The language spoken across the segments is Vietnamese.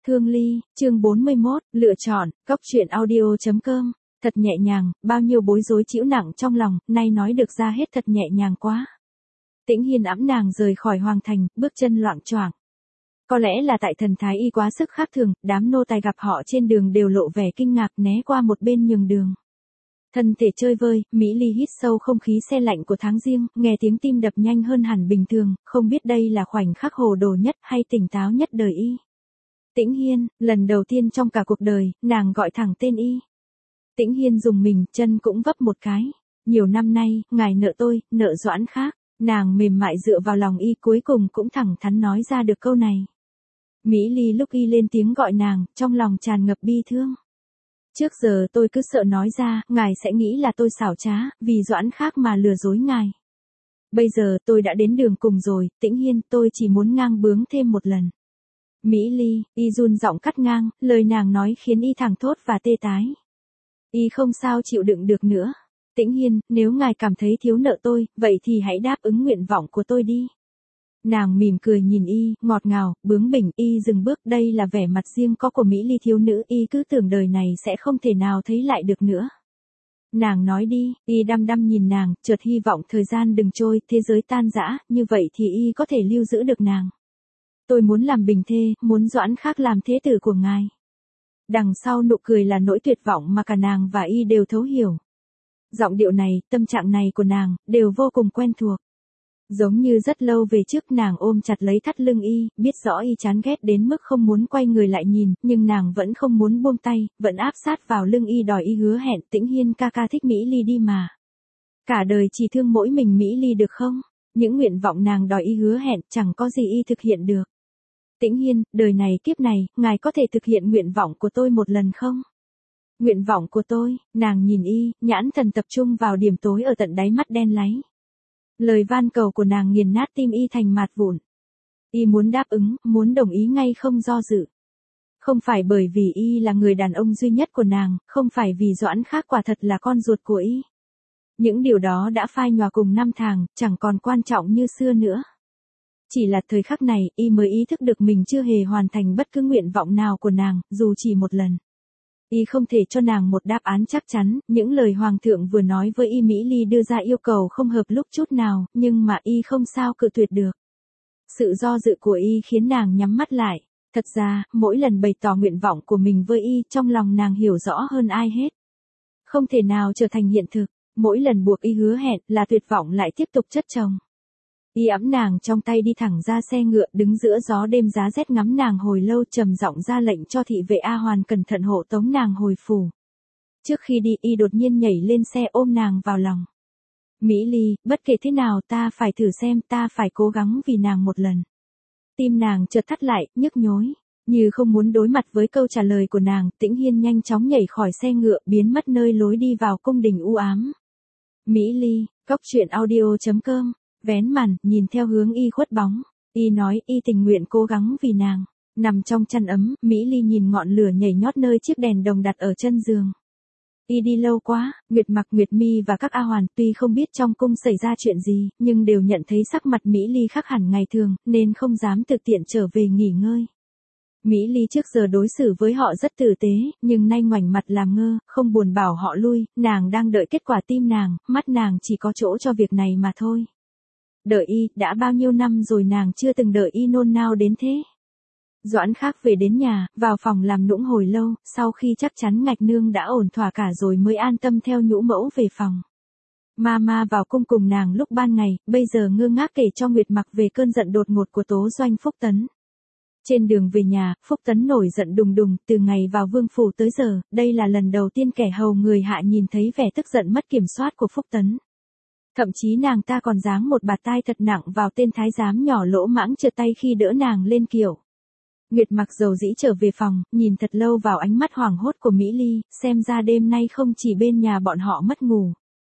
Thương Ly, chương 41, lựa chọn, Cốc truyện audio.com, thật nhẹ nhàng, bao nhiêu bối rối chịu nặng trong lòng, nay nói được ra hết thật nhẹ nhàng quá. Tĩnh Hiên ẵm nàng rời khỏi hoàng thành, bước chân loạng choạng. Có lẽ là tại thần thái y quá sức khác thường, đám nô tài gặp họ trên đường đều lộ vẻ kinh ngạc né qua một bên nhường đường. Thân thể chơi vơi, Mỹ Ly hít sâu không khí se lạnh của tháng riêng, nghe tiếng tim đập nhanh hơn hẳn bình thường, không biết đây là khoảnh khắc hồ đồ nhất hay tỉnh táo nhất đời y. Tĩnh Hiên, lần đầu tiên trong cả cuộc đời, nàng gọi thẳng tên y. Tĩnh Hiên dùng mình, chân cũng vấp một cái. Nhiều năm nay, ngài nợ tôi, nợ Doãn khác. Nàng mềm mại dựa vào lòng y cuối cùng cũng thẳng thắn nói ra được câu này. Mỹ Ly lúc y lên tiếng gọi nàng, trong lòng tràn ngập bi thương. Trước giờ tôi cứ sợ nói ra, ngài sẽ nghĩ là tôi xảo trá, vì Doãn khác mà lừa dối ngài. Bây giờ tôi đã đến đường cùng rồi, Tĩnh Hiên, tôi chỉ muốn ngang bướng thêm một lần. Mỹ Ly, y run giọng cắt ngang, lời nàng nói khiến y thẳng thốt và tê tái. Y không sao chịu đựng được nữa. Tĩnh Hiên, nếu ngài cảm thấy thiếu nợ tôi, vậy thì hãy đáp ứng nguyện vọng của tôi đi. Nàng mỉm cười nhìn y, ngọt ngào, bướng bỉnh, y dừng bước, đây là vẻ mặt riêng có của Mỹ Ly thiếu nữ, y cứ tưởng đời này sẽ không thể nào thấy lại được nữa. Nàng nói đi, y đăm đăm nhìn nàng, chợt hy vọng thời gian đừng trôi, thế giới tan rã, như vậy thì y có thể lưu giữ được nàng. Tôi muốn làm bình thê, muốn Doãn khác làm thế tử của ngài. Đằng sau nụ cười là nỗi tuyệt vọng mà cả nàng và y đều thấu hiểu. Giọng điệu này, tâm trạng này của nàng, đều vô cùng quen thuộc. Giống như rất lâu về trước nàng ôm chặt lấy thắt lưng y, biết rõ y chán ghét đến mức không muốn quay người lại nhìn, nhưng nàng vẫn không muốn buông tay, vẫn áp sát vào lưng y đòi y hứa hẹn, Tĩnh Hiên ca ca thích Mỹ Ly đi mà. Cả đời chỉ thương mỗi mình Mỹ Ly được không? Những nguyện vọng nàng đòi y hứa hẹn, chẳng có gì y thực hiện được. Tĩnh Hiên, đời này kiếp này, ngài có thể thực hiện nguyện vọng của tôi một lần không? Nguyện vọng của tôi, nàng nhìn y, nhãn thần tập trung vào điểm tối ở tận đáy mắt đen láy. Lời van cầu của nàng nghiền nát tim y thành mạt vụn. Y muốn đáp ứng, muốn đồng ý ngay không do dự. Không phải bởi vì y là người đàn ông duy nhất của nàng, không phải vì Doãn khác quả thật là con ruột của y. Những điều đó đã phai nhòa cùng năm tháng, chẳng còn quan trọng như xưa nữa. Chỉ là thời khắc này, y mới ý thức được mình chưa hề hoàn thành bất cứ nguyện vọng nào của nàng, dù chỉ một lần. Y không thể cho nàng một đáp án chắc chắn, những lời hoàng thượng vừa nói với y Mỹ Ly đưa ra yêu cầu không hợp lúc chút nào, nhưng mà y không sao cự tuyệt được. Sự do dự của y khiến nàng nhắm mắt lại. Thật ra, mỗi lần bày tỏ nguyện vọng của mình với y, trong lòng nàng hiểu rõ hơn ai hết. Không thể nào trở thành hiện thực, mỗi lần buộc y hứa hẹn là tuyệt vọng lại tiếp tục chất chồng. Y ẵm nàng trong tay đi thẳng ra xe ngựa, đứng giữa gió đêm giá rét ngắm nàng hồi lâu, trầm giọng ra lệnh cho thị vệ A Hoàn cẩn thận hộ tống nàng hồi phủ. Trước khi đi, y đột nhiên nhảy lên xe ôm nàng vào lòng. Mỹ Ly, bất kể thế nào ta phải thử xem, ta phải cố gắng vì nàng một lần. Tim nàng chợt thắt lại, nhức nhối. Như không muốn đối mặt với câu trả lời của nàng, Tĩnh Hiên nhanh chóng nhảy khỏi xe ngựa, biến mất nơi lối đi vào cung đình u ám. Mỹ Ly, Cốc truyện audio.com. Vén màn, nhìn theo hướng y khuất bóng. Y nói y tình nguyện cố gắng vì nàng. Nằm trong chăn ấm, Mỹ Ly nhìn ngọn lửa nhảy nhót nơi chiếc đèn đồng đặt ở chân giường. Y đi lâu quá, Nguyệt Mặc, Nguyệt Mi và các A Hoàn tuy không biết trong cung xảy ra chuyện gì, nhưng đều nhận thấy sắc mặt Mỹ Ly khác hẳn ngày thường, nên không dám thực tiện trở về nghỉ ngơi. Mỹ Ly trước giờ đối xử với họ rất tử tế, nhưng nay ngoảnh mặt làm ngơ, không buồn bảo họ lui, nàng đang đợi kết quả tim nàng, mắt nàng chỉ có chỗ cho việc này mà thôi. Đợi y, đã bao nhiêu năm rồi nàng chưa từng đợi y nôn nao đến thế. Doãn khác về đến nhà, vào phòng làm nũng hồi lâu, sau khi chắc chắn Ngạch Nương đã ổn thỏa cả rồi mới an tâm theo nhũ mẫu về phòng. Mama vào cung cùng nàng lúc ban ngày, bây giờ ngơ ngác kể cho Nguyệt Mặc về cơn giận đột ngột của Tố Doanh Phúc Tấn. Trên đường về nhà, Phúc Tấn nổi giận đùng đùng, từ ngày vào vương phủ tới giờ, đây là lần đầu tiên kẻ hầu người hạ nhìn thấy vẻ tức giận mất kiểm soát của Phúc Tấn. Thậm chí nàng ta còn giáng một bạt tai thật nặng vào tên thái giám nhỏ lỗ mãng trượt tay khi đỡ nàng lên kiệu. Nguyệt Mặc dầu dĩ trở về phòng, nhìn thật lâu vào ánh mắt hoảng hốt của Mỹ Ly, xem ra đêm nay không chỉ bên nhà bọn họ mất ngủ.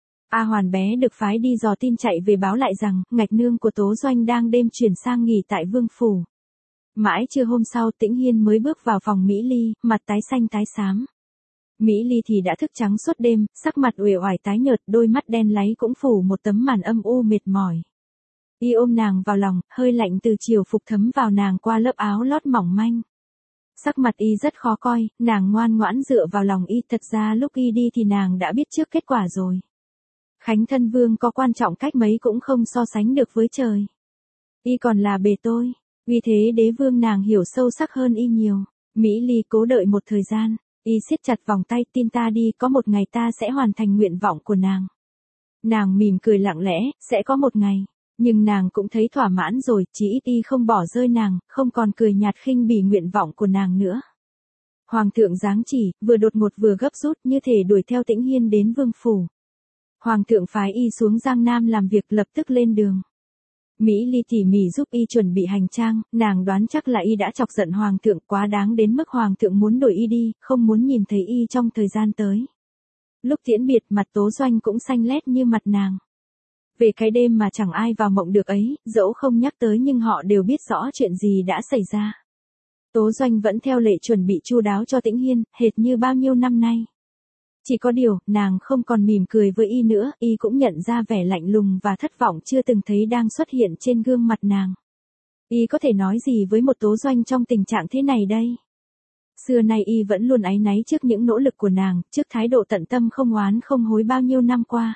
A Hoàn bé được phái đi dò tin chạy về báo lại rằng, Ngạch Nương của Tố Doanh đang đêm chuyển sang nghỉ tại vương phủ. Mãi trưa hôm sau, Tĩnh Hiên mới bước vào phòng Mỹ Ly, mặt tái xanh tái xám. Mỹ Ly thì đã thức trắng suốt đêm, sắc mặt uể oải tái nhợt, đôi mắt đen láy cũng phủ một tấm màn âm u mệt mỏi. Y ôm nàng vào lòng, hơi lạnh từ chiều phục thấm vào nàng qua lớp áo lót mỏng manh. Sắc mặt y rất khó coi, nàng ngoan ngoãn dựa vào lòng y, thật ra lúc y đi thì nàng đã biết trước kết quả rồi. Khánh thân vương có quan trọng cách mấy cũng không so sánh được với trời. Y còn là bề tôi, vì thế đế vương nàng hiểu sâu sắc hơn y nhiều. Mỹ Ly cố đợi một thời gian, y siết chặt vòng tay, tin ta đi, có một ngày ta sẽ hoàn thành nguyện vọng của nàng. Nàng mỉm cười lặng lẽ, sẽ có một ngày. Nhưng nàng cũng thấy thỏa mãn rồi, chỉ ít y không bỏ rơi nàng, không còn cười nhạt khinh bỉ nguyện vọng của nàng nữa. Hoàng thượng giáng chỉ, vừa đột ngột vừa gấp rút, như thể đuổi theo Tĩnh Hiên đến vương phủ. Hoàng thượng phái y xuống Giang Nam làm việc, lập tức lên đường. Mỹ Ly tỉ mỉ giúp y chuẩn bị hành trang, nàng đoán chắc là y đã chọc giận hoàng thượng quá đáng đến mức hoàng thượng muốn đuổi y đi, không muốn nhìn thấy y trong thời gian tới. Lúc tiễn biệt, mặt Tố Doanh cũng xanh lét như mặt nàng. Về cái đêm mà chẳng ai vào mộng được ấy, dẫu không nhắc tới nhưng họ đều biết rõ chuyện gì đã xảy ra. Tố Doanh vẫn theo lệ chuẩn bị chu đáo cho Tĩnh Hiên, hệt như bao nhiêu năm nay. Chỉ có điều, nàng không còn mỉm cười với y nữa, y cũng nhận ra vẻ lạnh lùng và thất vọng chưa từng thấy đang xuất hiện trên gương mặt nàng. Y có thể nói gì với một Tố Doanh trong tình trạng thế này đây? Xưa nay y vẫn luôn áy náy trước những nỗ lực của nàng, trước thái độ tận tâm không oán không hối bao nhiêu năm qua.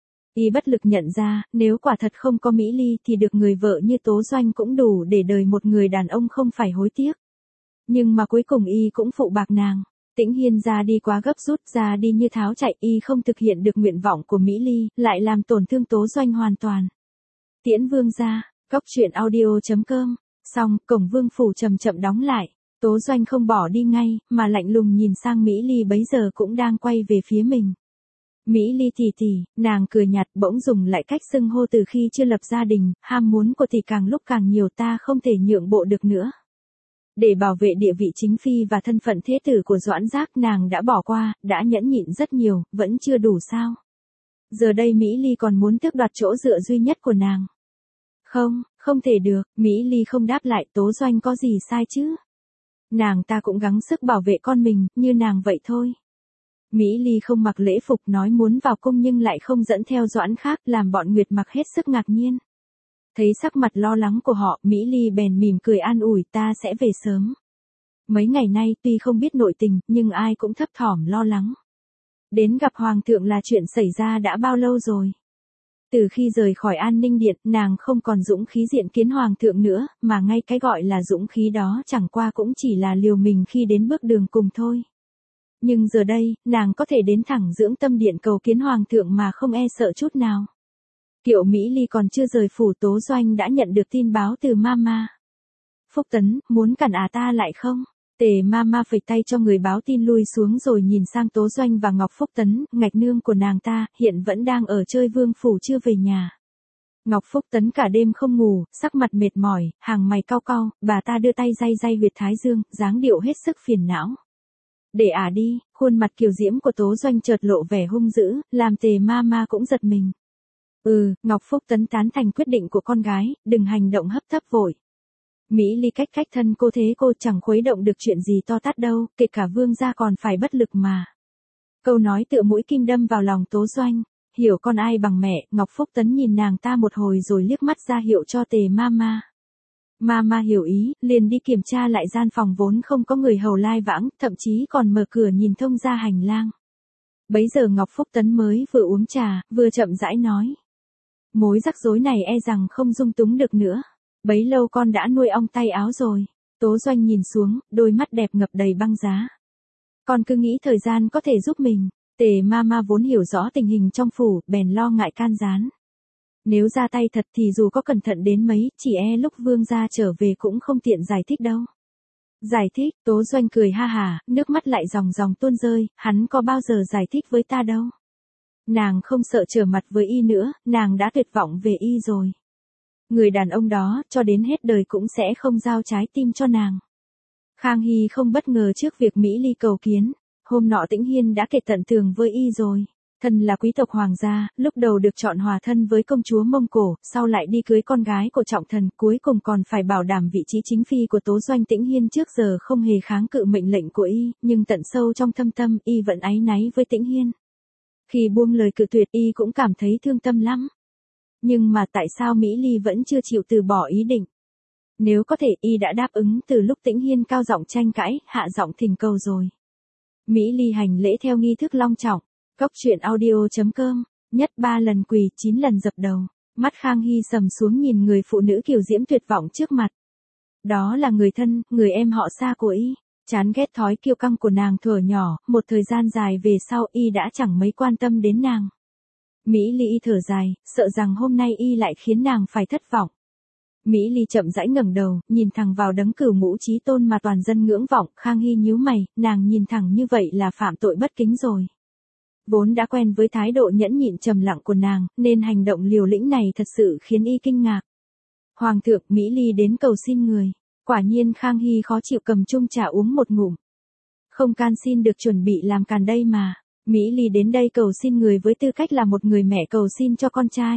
Y bất lực nhận ra, nếu quả thật không có Mỹ Ly thì được người vợ như Tố Doanh cũng đủ để đời một người đàn ông không phải hối tiếc. Nhưng mà cuối cùng y cũng phụ bạc nàng. Tĩnh Hiên ra đi quá gấp rút, ra đi như tháo chạy, y không thực hiện được nguyện vọng của Mỹ Ly, lại làm tổn thương Tố Doanh hoàn toàn. Tiễn vương ra, Cốc Truyện Audio.com. Xong, cổng vương phủ chậm chậm đóng lại. Tố Doanh không bỏ đi ngay, mà lạnh lùng nhìn sang Mỹ Ly bấy giờ cũng đang quay về phía mình. Mỹ Ly tỷ tỷ, nàng cười nhạt bỗng dùng lại cách xưng hô từ khi chưa lập gia đình, ham muốn của tỷ càng lúc càng nhiều, ta không thể nhượng bộ được nữa. Để bảo vệ địa vị chính phi và thân phận thế tử của Doãn Giác, nàng đã bỏ qua, đã nhẫn nhịn rất nhiều, vẫn chưa đủ sao? Giờ đây Mỹ Ly còn muốn tước đoạt chỗ dựa duy nhất của nàng. Không, không thể được, Mỹ Ly không đáp lại. Tố Doanh có gì sai chứ? Nàng ta cũng gắng sức bảo vệ con mình, như nàng vậy thôi. Mỹ Ly không mặc lễ phục, nói muốn vào cung nhưng lại không dẫn theo Doãn Khác, làm bọn Nguyệt Mặc hết sức ngạc nhiên. Thấy sắc mặt lo lắng của họ, Mỹ Ly bèn mỉm cười an ủi, ta sẽ về sớm. Mấy ngày nay tuy không biết nội tình, nhưng ai cũng thấp thỏm lo lắng. Đến gặp Hoàng thượng là chuyện xảy ra đã bao lâu rồi? Từ khi rời khỏi An Ninh Điện, nàng không còn dũng khí diện kiến Hoàng thượng nữa, mà ngay cái gọi là dũng khí đó chẳng qua cũng chỉ là liều mình khi đến bước đường cùng thôi. Nhưng giờ đây, nàng có thể đến thẳng Dưỡng Tâm Điện cầu kiến Hoàng thượng mà không e sợ chút nào. Kiệu Mỹ Ly còn chưa rời phủ, Tố Doanh đã nhận được tin báo từ Mama. Phúc Tấn, muốn cản ta lại không? Tề Mama phẩy tay cho người báo tin lui xuống rồi nhìn sang Tố Doanh và Ngọc Phúc Tấn, ngạch nương của nàng ta, hiện vẫn đang ở chơi vương phủ chưa về nhà. Ngọc Phúc Tấn cả đêm không ngủ, sắc mặt mệt mỏi, hàng mày cau cau, bà ta đưa tay day day huyệt thái dương, dáng điệu hết sức phiền não. Để đi, khuôn mặt kiều diễm của Tố Doanh chợt lộ vẻ hung dữ, làm Tề Mama cũng giật mình. Ngọc Phúc Tấn tán thành quyết định của con gái, đừng hành động hấp tấp vội. Mỹ Ly cách thân cô thế cô chẳng khuấy động được chuyện gì to tát đâu, kể cả vương gia còn phải bất lực mà. Câu nói tựa mũi kim đâm vào lòng Tố Doanh, hiểu con ai bằng mẹ. Ngọc Phúc Tấn nhìn nàng ta một hồi rồi liếc mắt ra hiệu cho Tề Mama. Mama hiểu ý, liền đi kiểm tra lại gian phòng vốn không có người hầu lai vãng, thậm chí còn mở cửa nhìn thông ra hành lang. Bấy giờ Ngọc Phúc Tấn mới vừa uống trà, vừa chậm rãi nói. Mối rắc rối này e rằng không dung túng được nữa. Bấy lâu con đã nuôi ong tay áo rồi. Tố Doanh nhìn xuống, đôi mắt đẹp ngập đầy băng giá. Con cứ nghĩ thời gian có thể giúp mình. Tề Mama vốn hiểu rõ tình hình trong phủ, bèn lo ngại can gián. Nếu ra tay thật thì dù có cẩn thận đến mấy, chỉ e lúc vương gia trở về cũng không tiện giải thích đâu. Giải thích? Tố Doanh cười ha hả, nước mắt lại ròng ròng tuôn rơi, hắn có bao giờ giải thích với ta đâu. Nàng không sợ trở mặt với y nữa, nàng đã tuyệt vọng về y rồi. Người đàn ông đó, cho đến hết đời cũng sẽ không giao trái tim cho nàng. Khang Hy không bất ngờ trước việc Mỹ Ly cầu kiến. Hôm nọ Tĩnh Hiên đã kể tận tường với y rồi. Thân là quý tộc hoàng gia, lúc đầu được chọn hòa thân với công chúa Mông Cổ, sau lại đi cưới con gái của trọng thần, cuối cùng còn phải bảo đảm vị trí chính phi của Tố Doanh. Tĩnh Hiên trước giờ không hề kháng cự mệnh lệnh của y, nhưng tận sâu trong thâm tâm, y vẫn áy náy với Tĩnh Hiên. Khi buông lời cự tuyệt, y cũng cảm thấy thương tâm lắm. Nhưng mà tại sao Mỹ Ly vẫn chưa chịu từ bỏ ý định? Nếu có thể y đã đáp ứng từ lúc Tĩnh Hiên cao giọng tranh cãi, hạ giọng thỉnh cầu rồi. Mỹ Ly hành lễ theo nghi thức long trọng. Cốc truyện audio.com, nhất 3 lần quỳ 9 lần dập đầu. Mắt Khang Hy sầm xuống nhìn người phụ nữ kiều diễm tuyệt vọng trước mặt. Đó là người thân, người em họ xa của y. Chán ghét thói kiêu căng của nàng thuở nhỏ, một thời gian dài về sau y đã chẳng mấy quan tâm đến nàng. Mỹ Ly y thở dài, sợ rằng hôm nay y lại khiến nàng phải thất vọng. Mỹ Ly chậm rãi ngẩng đầu, nhìn thẳng vào đấng cửu ngũ chí tôn mà toàn dân ngưỡng vọng. Khang Hy nhíu mày, nàng nhìn thẳng như vậy là phạm tội bất kính rồi. Vốn đã quen với thái độ nhẫn nhịn trầm lặng của nàng, nên hành động liều lĩnh này thật sự khiến y kinh ngạc. Hoàng thượng, Mỹ Ly đến cầu xin người. Quả nhiên Khang Hy khó chịu cầm chung trà uống một ngụm. Không can xin được chuẩn bị làm càn đây mà. Mỹ Ly đến đây cầu xin người với tư cách là một người mẹ cầu xin cho con trai.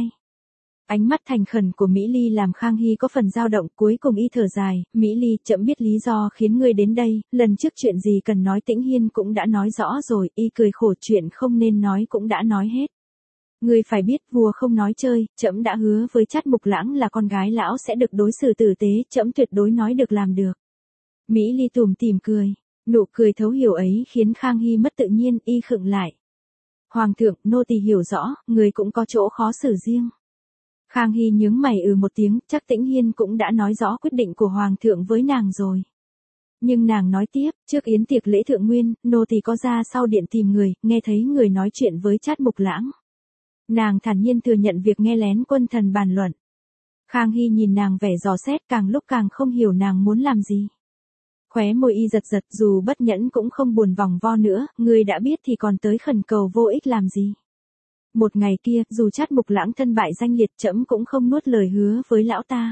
Ánh mắt thành khẩn của Mỹ Ly làm Khang Hy có phần dao động, cuối cùng y thở dài. Mỹ Ly, trẫm biết lý do khiến ngươi đến đây, lần trước chuyện gì cần nói Tĩnh Hiên cũng đã nói rõ rồi. Y cười khổ, chuyện không nên nói cũng đã nói hết. Ngươi phải biết vua không nói chơi, trẫm đã hứa với Trát Mục Lãng là con gái lão sẽ được đối xử tử tế, trẫm tuyệt đối nói được làm được. Mỹ Ly tủm tỉm cười, nụ cười thấu hiểu ấy khiến Khang Hy mất tự nhiên, y khựng lại. Hoàng thượng, nô tỳ hiểu rõ, người cũng có chỗ khó xử riêng. Khang Hy nhướng mày một tiếng, chắc Tĩnh Hiên cũng đã nói rõ quyết định của Hoàng thượng với nàng rồi. Nhưng nàng nói tiếp, trước yến tiệc lễ thượng nguyên, nô tỳ có ra sau điện tìm người, nghe thấy người nói chuyện với Trát Mục Lãng. Nàng thản nhiên thừa nhận việc nghe lén quân thần bàn luận. Khang Hy nhìn nàng vẻ dò xét, càng lúc càng không hiểu nàng muốn làm gì. Khóe môi y giật giật, dù bất nhẫn cũng không buồn vòng vo nữa, người đã biết thì còn tới khẩn cầu vô ích làm gì. Một ngày kia, dù Trát Mục Lãng thân bại danh liệt, trẫm cũng không nuốt lời hứa với lão ta.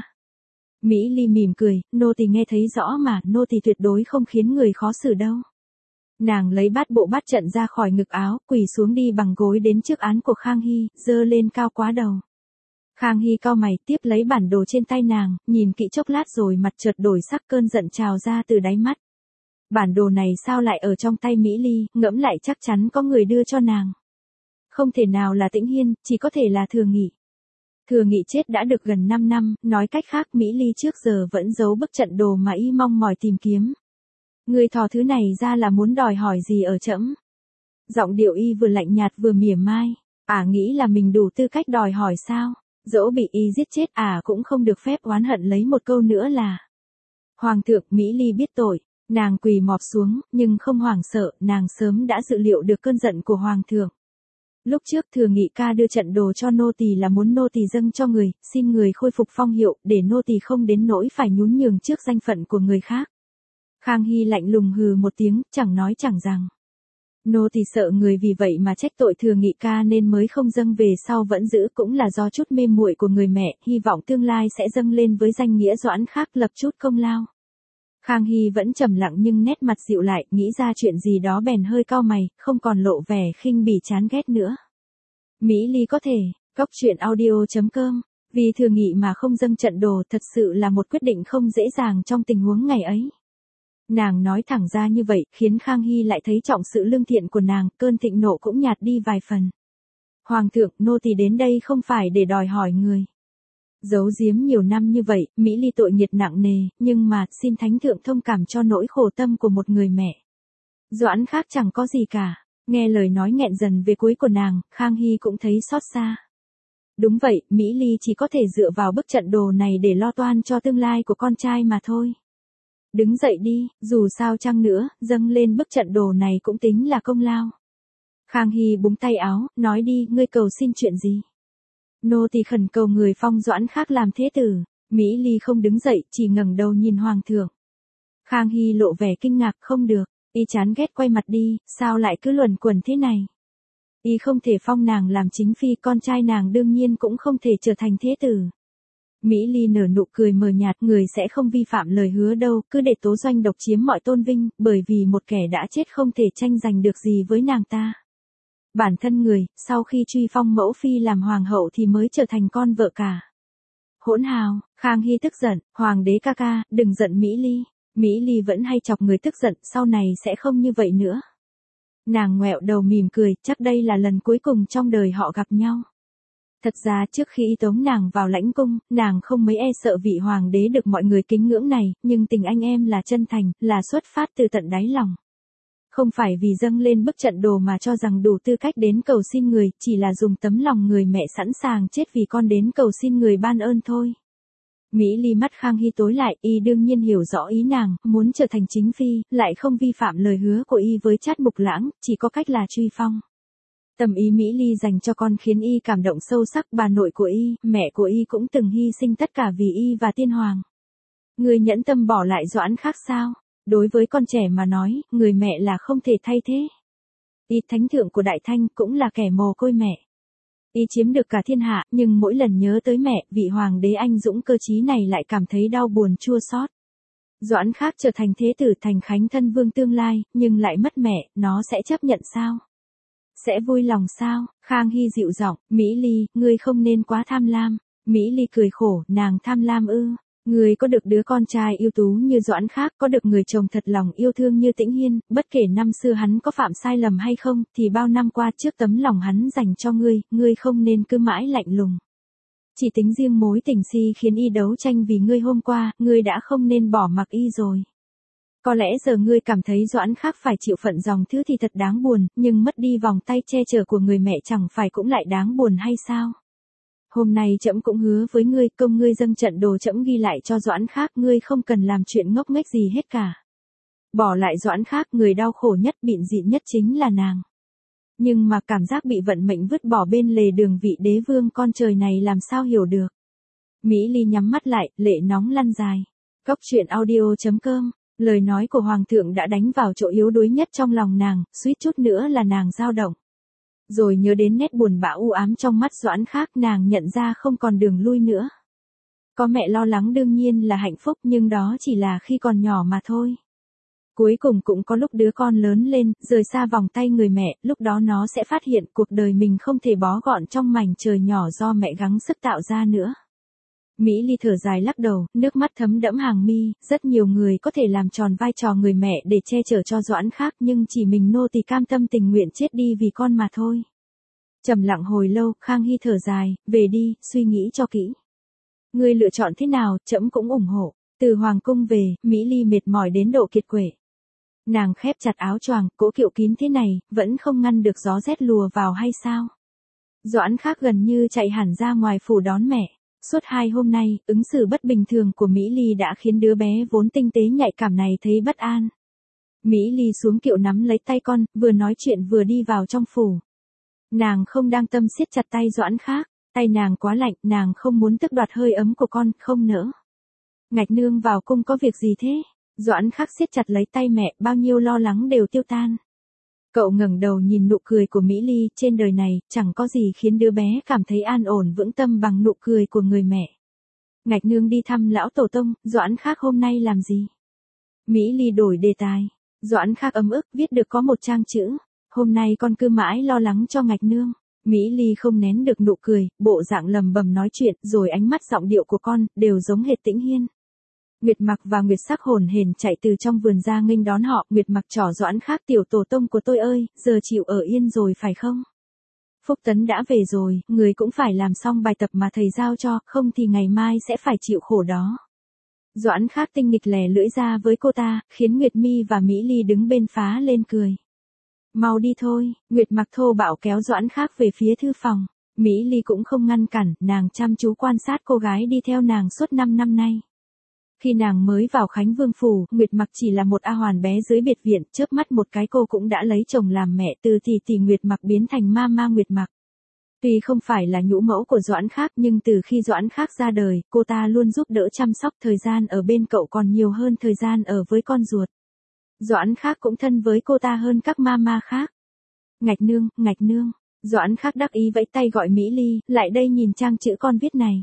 Mỹ Ly mỉm cười, nô tỳ nghe thấy rõ mà, nô tỳ tuyệt đối không khiến người khó xử đâu. Nàng lấy bát bộ bát trận ra khỏi ngực áo, quỳ xuống đi bằng gối đến trước án của Khang Hy, giơ lên cao quá đầu. Khang Hy cau mày, tiếp lấy bản đồ trên tay nàng, nhìn kỹ chốc lát rồi mặt chợt đổi sắc, cơn giận trào ra từ đáy mắt. Bản đồ này sao lại ở trong tay Mỹ Ly, ngẫm lại chắc chắn có người đưa cho nàng. Không thể nào là Tĩnh Hiên, chỉ có thể là Thừa Nghị. Thừa Nghị chết đã được gần 5 năm, nói cách khác Mỹ Ly trước giờ vẫn giấu bức trận đồ mà y mong mỏi tìm kiếm. Người thò thứ này ra là muốn đòi hỏi gì ở trẫm? Giọng điệu y vừa lạnh nhạt vừa mỉa mai. Nghĩ là mình đủ tư cách đòi hỏi sao? Dẫu bị y giết chết cũng không được phép oán hận lấy một câu nữa là. Hoàng thượng, Mỹ Ly biết tội. Nàng quỳ mọp xuống, nhưng không hoảng sợ, nàng sớm đã dự liệu được cơn giận của Hoàng thượng. Lúc trước Thừa Nghị ca đưa trận đồ cho nô tỳ là muốn nô tỳ dâng cho người, xin người khôi phục phong hiệu, để nô tỳ không đến nỗi phải nhún nhường trước danh phận của người khác. Khang Hy lạnh lùng hừ một tiếng, chẳng nói chẳng rằng. Nô tỳ sợ người vì vậy mà trách tội Thừa Nghị ca nên mới không dâng, về sau vẫn giữ, cũng là do chút mê muội của người mẹ, hy vọng tương lai sẽ dâng lên với danh nghĩa doãn khác, lập chút công lao. Khang Hy vẫn trầm lặng nhưng nét mặt dịu lại, nghĩ ra chuyện gì đó bèn hơi cau mày, không còn lộ vẻ khinh bỉ chán ghét nữa. Mỹ Ly có thể, cốc truyện audio.com, vì Thừa Nghị mà không dâng trận đồ thật sự là một quyết định không dễ dàng trong tình huống ngày ấy. Nàng nói thẳng ra như vậy, khiến Khang Hy lại thấy trọng sự lương thiện của nàng, cơn thịnh nộ cũng nhạt đi vài phần. Hoàng thượng, nô tỳ đến đây không phải để đòi hỏi người. Giấu giếm nhiều năm như vậy, Mỹ Ly tội nghiệp nặng nề, nhưng mà, xin thánh thượng thông cảm cho nỗi khổ tâm của một người mẹ. Doãn khác chẳng có gì cả. Nghe lời nói nghẹn dần về cuối của nàng, Khang Hy cũng thấy xót xa. Đúng vậy, Mỹ Ly chỉ có thể dựa vào bức trận đồ này để lo toan cho tương lai của con trai mà thôi. Đứng dậy đi, dù sao chăng nữa, dâng lên bức trận đồ này cũng tính là công lao. Khang Hy búng tay áo, nói đi, ngươi cầu xin chuyện gì? Nô tỳ khẩn cầu người phong Doãn khác làm thế tử. Mỹ Ly không đứng dậy, chỉ ngẩng đầu nhìn Hoàng thượng. Khang Hy lộ vẻ kinh ngạc, không được. Y chán ghét quay mặt đi, sao lại cứ luẩn quẩn thế này? Y không thể phong nàng làm chính phi, con trai nàng đương nhiên cũng không thể trở thành thế tử. Mỹ Ly nở nụ cười mờ nhạt, người sẽ không vi phạm lời hứa đâu, cứ để Tố Doanh độc chiếm mọi tôn vinh, bởi vì một kẻ đã chết không thể tranh giành được gì với nàng ta. Bản thân người, sau khi truy phong mẫu phi làm hoàng hậu thì mới trở thành con vợ cả. Hỗn hào, Khang Hy tức giận, Hoàng đế ca ca, đừng giận Mỹ Ly. Mỹ Ly vẫn hay chọc người tức giận, sau này sẽ không như vậy nữa. Nàng ngoẹo đầu mỉm cười, chắc đây là lần cuối cùng trong đời họ gặp nhau. Thật ra trước khi y tống nàng vào lãnh cung, nàng không mấy e sợ vị hoàng đế được mọi người kính ngưỡng này, nhưng tình anh em là chân thành, là xuất phát từ tận đáy lòng. Không phải vì dâng lên bức trận đồ mà cho rằng đủ tư cách đến cầu xin người, chỉ là dùng tấm lòng người mẹ sẵn sàng chết vì con đến cầu xin người ban ơn thôi. Mỹ Ly mắt Khang Hy tối lại, y đương nhiên hiểu rõ ý nàng, muốn trở thành chính phi, lại không vi phạm lời hứa của y với Trát Mục Lãng, chỉ có cách là truy phong. Tâm ý Mỹ Ly dành cho con khiến y cảm động sâu sắc, bà nội của y, mẹ của y cũng từng hy sinh tất cả vì y và tiên hoàng. Người nhẫn tâm bỏ lại Doãn Khắc sao? Đối với con trẻ mà nói, người mẹ là không thể thay thế. Y thánh thượng của Đại Thanh cũng là kẻ mồ côi mẹ. Y chiếm được cả thiên hạ, nhưng mỗi lần nhớ tới mẹ, vị hoàng đế anh dũng cơ trí này lại cảm thấy đau buồn chua xót. Doãn Khắc trở thành thế tử thành Khánh thân vương tương lai, nhưng lại mất mẹ, nó sẽ chấp nhận sao? Sẽ vui lòng sao? Khang Hy dịu giọng, Mỹ Ly, ngươi không nên quá tham lam. Mỹ Ly cười khổ, nàng tham lam ư? Ngươi có được đứa con trai ưu tú như Doãn Khắc, có được người chồng thật lòng yêu thương như Tĩnh Hiên, bất kể năm xưa hắn có phạm sai lầm hay không, thì bao năm qua trước tấm lòng hắn dành cho ngươi không nên cứ mãi lạnh lùng. Chỉ tính riêng mối tình si khiến y đấu tranh vì ngươi hôm qua, ngươi đã không nên bỏ mặc y rồi. Có lẽ giờ ngươi cảm thấy Doãn Khắc phải chịu phận dòng thứ thì thật đáng buồn, nhưng mất đi vòng tay che chở của người mẹ chẳng phải cũng lại đáng buồn hay sao? Hôm nay trẫm cũng hứa với ngươi, công ngươi dâng trận đồ trẫm ghi lại cho Doãn Khắc, ngươi không cần làm chuyện ngốc nghếch gì hết cả. Bỏ lại Doãn Khắc, người đau khổ nhất, bịn dịn nhất chính là nàng. Nhưng mà cảm giác bị vận mệnh vứt bỏ bên lề đường vị đế vương con trời này làm sao hiểu được. Mỹ Ly nhắm mắt lại, lệ nóng lăn dài. Cốc truyện audio.com. Lời nói của Hoàng thượng đã đánh vào chỗ yếu đuối nhất trong lòng nàng, suýt chút nữa là nàng dao động. Rồi nhớ đến nét buồn bã u ám trong mắt Doãn Khắc, nàng nhận ra không còn đường lui nữa. Có mẹ lo lắng đương nhiên là hạnh phúc, nhưng đó chỉ là khi còn nhỏ mà thôi. Cuối cùng cũng có lúc đứa con lớn lên, rời xa vòng tay người mẹ, lúc đó nó sẽ phát hiện cuộc đời mình không thể bó gọn trong mảnh trời nhỏ do mẹ gắng sức tạo ra nữa. Mỹ Ly thở dài lắc đầu, nước mắt thấm đẫm hàng mi, rất nhiều người có thể làm tròn vai trò người mẹ để che chở cho Doãn Khắc, nhưng chỉ mình nô tỳ cam tâm tình nguyện chết đi vì con mà thôi. Trầm lặng hồi lâu, Khang Hy thở dài, về đi, suy nghĩ cho kỹ. Ngươi lựa chọn thế nào, trẫm cũng ủng hộ. Từ hoàng cung về, Mỹ Ly mệt mỏi đến độ kiệt quệ. Nàng khép chặt áo choàng, cỗ kiệu kín thế này, vẫn không ngăn được gió rét lùa vào hay sao? Doãn Khắc gần như chạy hẳn ra ngoài phủ đón mẹ. Suốt 2 hôm nay, ứng xử bất bình thường của Mỹ Ly đã khiến đứa bé vốn tinh tế nhạy cảm này thấy bất an. Mỹ Ly xuống kiệu nắm lấy tay con, vừa nói chuyện vừa đi vào trong phủ. Nàng không đang tâm siết chặt tay Doãn Khắc, tay nàng quá lạnh, nàng không muốn tước đoạt hơi ấm của con, không nỡ. Ngạch nương vào cung có việc gì thế? Doãn Khắc siết chặt lấy tay mẹ, bao nhiêu lo lắng đều tiêu tan. Cậu ngẩng đầu nhìn nụ cười của Mỹ Ly, trên đời này, chẳng có gì khiến đứa bé cảm thấy an ổn vững tâm bằng nụ cười của người mẹ. Ngạch nương đi thăm lão tổ tông, Doãn Khắc hôm nay làm gì? Mỹ Ly đổi đề tài. Doãn Khắc ấm ức, viết được có một trang chữ. Hôm nay con cứ mãi lo lắng cho ngạch nương. Mỹ Ly không nén được nụ cười, bộ dạng lầm bầm nói chuyện, rồi ánh mắt giọng điệu của con, đều giống hệt Tĩnh Hiên. Nguyệt Mặc và Nguyệt Sắc hồn hển chạy từ trong vườn ra nghênh đón họ, Nguyệt Mặc trỏ Doãn Khắc, tiểu tổ tông của tôi ơi, giờ chịu ở yên rồi phải không? Phúc Tấn đã về rồi, người cũng phải làm xong bài tập mà thầy giao cho, không thì ngày mai sẽ phải chịu khổ đó. Doãn Khắc tinh nghịch lè lưỡi ra với cô ta, khiến Nguyệt Mi và Mỹ Ly đứng bên phá lên cười. Mau đi thôi, Nguyệt Mặc thô bạo kéo Doãn Khắc về phía thư phòng. Mỹ Ly cũng không ngăn cản, nàng chăm chú quan sát cô gái đi theo nàng suốt 5 năm nay. Khi nàng mới vào Khánh Vương phủ, Nguyệt Mặc chỉ là một A hoàn bé dưới biệt viện, chớp mắt một cái cô cũng đã lấy chồng làm mẹ, từ tỷ Nguyệt Mặc biến thành mama Nguyệt Mặc. Tuy không phải là nhũ mẫu của Doãn Khắc, nhưng từ khi Doãn Khắc ra đời, cô ta luôn giúp đỡ chăm sóc, thời gian ở bên cậu còn nhiều hơn thời gian ở với con ruột. Doãn Khắc cũng thân với cô ta hơn các mama khác. Ngạch nương, Doãn Khắc đắc ý vẫy tay gọi Mỹ Ly, lại đây nhìn trang chữ con viết này.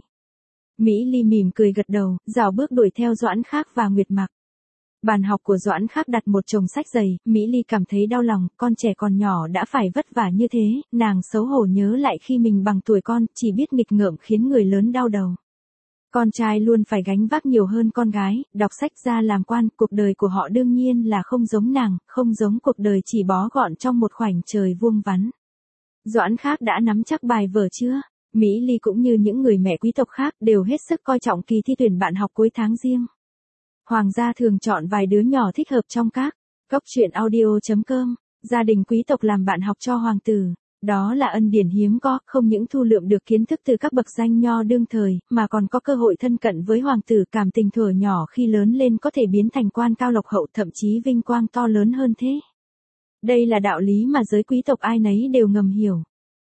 Mỹ Ly mỉm cười gật đầu, rảo bước đuổi theo Doãn Khắc và Nguyệt Mặc. Bàn học của Doãn Khắc đặt một chồng sách dày, Mỹ Ly cảm thấy đau lòng, con trẻ còn nhỏ đã phải vất vả như thế, nàng xấu hổ nhớ lại khi mình bằng tuổi con, chỉ biết nghịch ngợm khiến người lớn đau đầu. Con trai luôn phải gánh vác nhiều hơn con gái, đọc sách ra làm quan, cuộc đời của họ đương nhiên là không giống nàng, không giống cuộc đời chỉ bó gọn trong một khoảnh trời vuông vắn. Doãn Khắc đã nắm chắc bài vở chưa? Mỹ Ly cũng như những người mẹ quý tộc khác đều hết sức coi trọng kỳ thi tuyển bạn học cuối tháng riêng. Hoàng gia thường chọn vài đứa nhỏ thích hợp trong các góc truyện audio.com, gia đình quý tộc làm bạn học cho hoàng tử. Đó là ân điển hiếm có, không những thu lượm được kiến thức từ các bậc danh nho đương thời, mà còn có cơ hội thân cận với hoàng tử, cảm tình thuở nhỏ khi lớn lên có thể biến thành quan cao lộc hậu, thậm chí vinh quang to lớn hơn thế. Đây là đạo lý mà giới quý tộc ai nấy đều ngầm hiểu.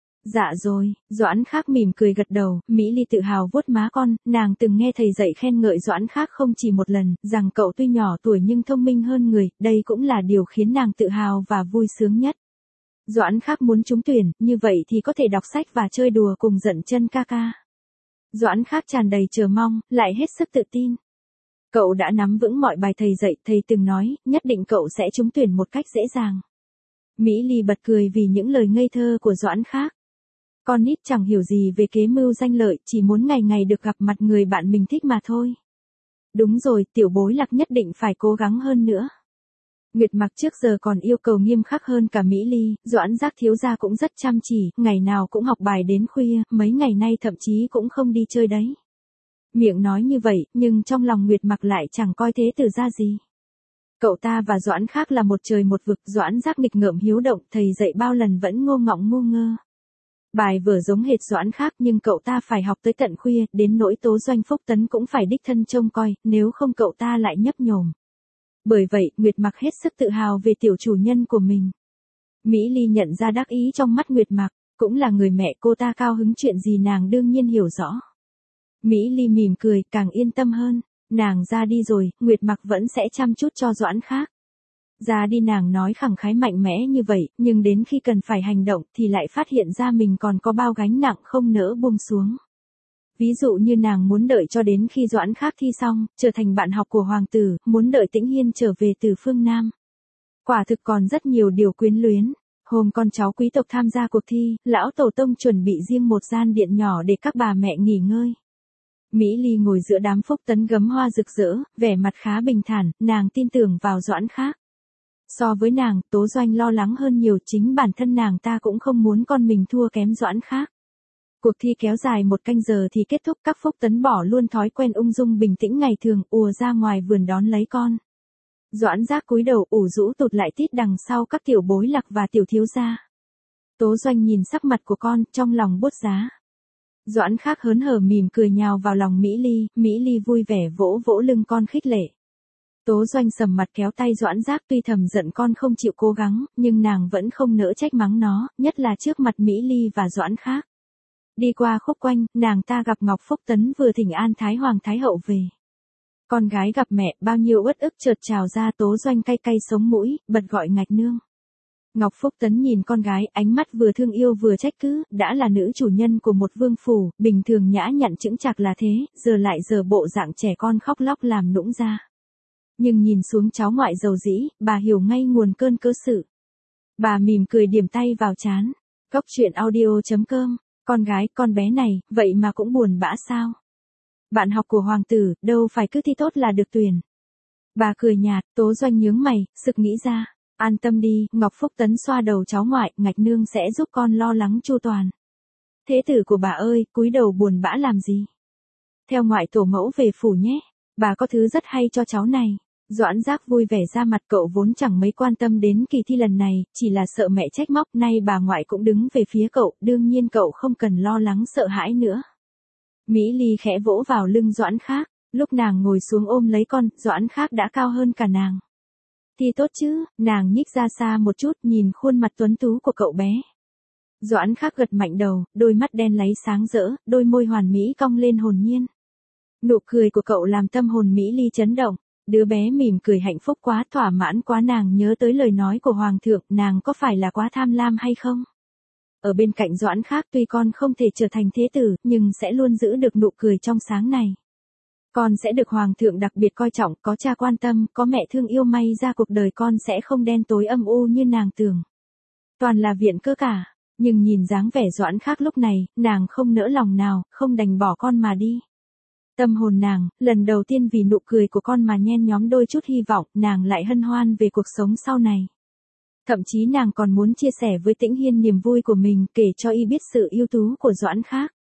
Dạ rồi, Doãn Khác mỉm cười gật đầu, Mỹ Ly tự hào vuốt má con, nàng từng nghe thầy dạy khen ngợi Doãn Khác không chỉ một lần, rằng cậu tuy nhỏ tuổi nhưng thông minh hơn người, đây cũng là điều khiến nàng tự hào và vui sướng nhất. Doãn Khác muốn trúng tuyển, như vậy thì có thể đọc sách và chơi đùa cùng Dận Chân ca ca. Doãn Khác tràn đầy chờ mong, lại hết sức tự tin. Cậu đã nắm vững mọi bài thầy dạy, thầy từng nói, nhất định cậu sẽ trúng tuyển một cách dễ dàng. Mỹ Ly bật cười vì những lời ngây thơ của Doãn Khác. Con nít chẳng hiểu gì về kế mưu danh lợi, chỉ muốn ngày ngày được gặp mặt người bạn mình thích mà thôi. Đúng rồi, tiểu bối Lạc nhất định phải cố gắng hơn nữa. Nguyệt Mặc trước giờ còn yêu cầu nghiêm khắc hơn cả Mỹ Ly, Doãn Giác thiếu gia cũng rất chăm chỉ, ngày nào cũng học bài đến khuya, mấy ngày nay thậm chí cũng không đi chơi đấy. Miệng nói như vậy, nhưng trong lòng Nguyệt Mặc lại chẳng coi thế tử ra gì. Cậu ta và Doãn Khác là một trời một vực, Doãn Giác nghịch ngợm hiếu động, thầy dạy bao lần vẫn ngô ngọng ngu ngơ. Bài vở giống hệt Doãn Khác nhưng cậu ta phải học tới tận khuya, đến nỗi Tố Doanh Phúc Tấn cũng phải đích thân trông coi, nếu không cậu ta lại nhấp nhổm. Bởi vậy, Nguyệt Mặc hết sức tự hào về tiểu chủ nhân của mình. Mỹ Ly nhận ra đắc ý trong mắt Nguyệt Mặc, cũng là người mẹ, cô ta cao hứng chuyện gì nàng đương nhiên hiểu rõ. Mỹ Ly mỉm cười, càng yên tâm hơn, nàng ra đi rồi, Nguyệt Mặc vẫn sẽ chăm chút cho Doãn Khác. Ra đi, nàng nói khẳng khái mạnh mẽ như vậy, nhưng đến khi cần phải hành động thì lại phát hiện ra mình còn có bao gánh nặng không nỡ buông xuống. Ví dụ như nàng muốn đợi cho đến khi Doãn Khác thi xong, trở thành bạn học của hoàng tử, muốn đợi Tĩnh Hiên trở về từ phương Nam. Quả thực còn rất nhiều điều quyến luyến. Hôm con cháu quý tộc tham gia cuộc thi, lão tổ tông chuẩn bị riêng một gian điện nhỏ để các bà mẹ nghỉ ngơi. Mỹ Ly ngồi giữa đám Phúc Tấn gấm hoa rực rỡ, vẻ mặt khá bình thản, nàng tin tưởng vào Doãn Khác. So với nàng, Tố Doanh lo lắng hơn nhiều, chính bản thân nàng ta cũng không muốn con mình thua kém Doãn Khác. Cuộc thi kéo dài 1 canh giờ thì kết thúc, các Phúc Tấn bỏ luôn thói quen ung dung bình tĩnh ngày thường, ùa ra ngoài vườn đón lấy con. Doãn Giác cúi đầu ủ rũ tụt lại tít đằng sau các tiểu bối Lạc và tiểu thiếu gia. Tố Doanh nhìn sắc mặt của con, trong lòng buốt giá. Doãn Khác hớn hở mỉm cười nhào vào lòng Mỹ Ly vui vẻ vỗ vỗ lưng con khích lệ. Tố Doanh sầm mặt kéo tay Doãn Giác, tuy thầm giận con không chịu cố gắng, nhưng nàng vẫn không nỡ trách mắng nó, nhất là trước mặt Mỹ Ly và Doãn Khác. Đi qua khúc quanh, nàng ta gặp Ngọc Phúc Tấn vừa thỉnh an Thái Hoàng Thái Hậu về. Con gái gặp mẹ, bao nhiêu uất ức chợt trào ra, Tố Doanh cay cay sống mũi, bật gọi ngạch nương. Ngọc Phúc Tấn nhìn con gái, ánh mắt vừa thương yêu vừa trách cứ, đã là nữ chủ nhân của một vương phủ, bình thường nhã nhặn chững chạc là thế, giờ lại giờ bộ dạng trẻ con khóc lóc làm nũng ra. Nhưng nhìn xuống cháu ngoại giàu dĩ, bà hiểu ngay nguồn cơn cớ sự. Bà mỉm cười điểm tay vào trán. Góc truyện audio.com, con gái, con bé này, vậy mà cũng buồn bã sao? Bạn học của hoàng tử, đâu phải cứ thi tốt là được tuyển. Bà cười nhạt, Tố Doanh nhướng mày, sực nghĩ ra. An tâm đi, Ngọc Phúc Tấn xoa đầu cháu ngoại, ngạch nương sẽ giúp con lo lắng chu toàn. Thế tử của bà ơi, cúi đầu buồn bã làm gì? Theo ngoại tổ mẫu về phủ nhé, bà có thứ rất hay cho cháu này. Doãn Giác vui vẻ ra mặt, cậu vốn chẳng mấy quan tâm đến kỳ thi lần này, chỉ là sợ mẹ trách móc, nay bà ngoại cũng đứng về phía cậu, đương nhiên cậu không cần lo lắng sợ hãi nữa. Mỹ Ly khẽ vỗ vào lưng Doãn Khác, lúc nàng ngồi xuống ôm lấy con, Doãn Khác đã cao hơn cả nàng. Thi tốt chứ, nàng nhích ra xa một chút nhìn khuôn mặt tuấn tú của cậu bé. Doãn Khác gật mạnh đầu, đôi mắt đen láy sáng rỡ, đôi môi hoàn mỹ cong lên hồn nhiên. Nụ cười của cậu làm tâm hồn Mỹ Ly chấn động. Đứa bé mỉm cười hạnh phúc quá, thỏa mãn quá, nàng nhớ tới lời nói của hoàng thượng, nàng có phải là quá tham lam hay không? Ở bên cạnh Doãn Khác, tuy con không thể trở thành thế tử, nhưng sẽ luôn giữ được nụ cười trong sáng này. Con sẽ được hoàng thượng đặc biệt coi trọng, có cha quan tâm, có mẹ thương yêu, may ra cuộc đời con sẽ không đen tối âm u như nàng tưởng. Toàn là viện cơ cả, nhưng nhìn dáng vẻ Doãn Khác lúc này, nàng không nỡ lòng nào, không đành bỏ con mà đi. Tâm hồn nàng, lần đầu tiên vì nụ cười của con mà nhen nhóm đôi chút hy vọng, nàng lại hân hoan về cuộc sống sau này. Thậm chí nàng còn muốn chia sẻ với Tĩnh Hiên niềm vui của mình, kể cho y biết sự ưu tú của Doãn Khác.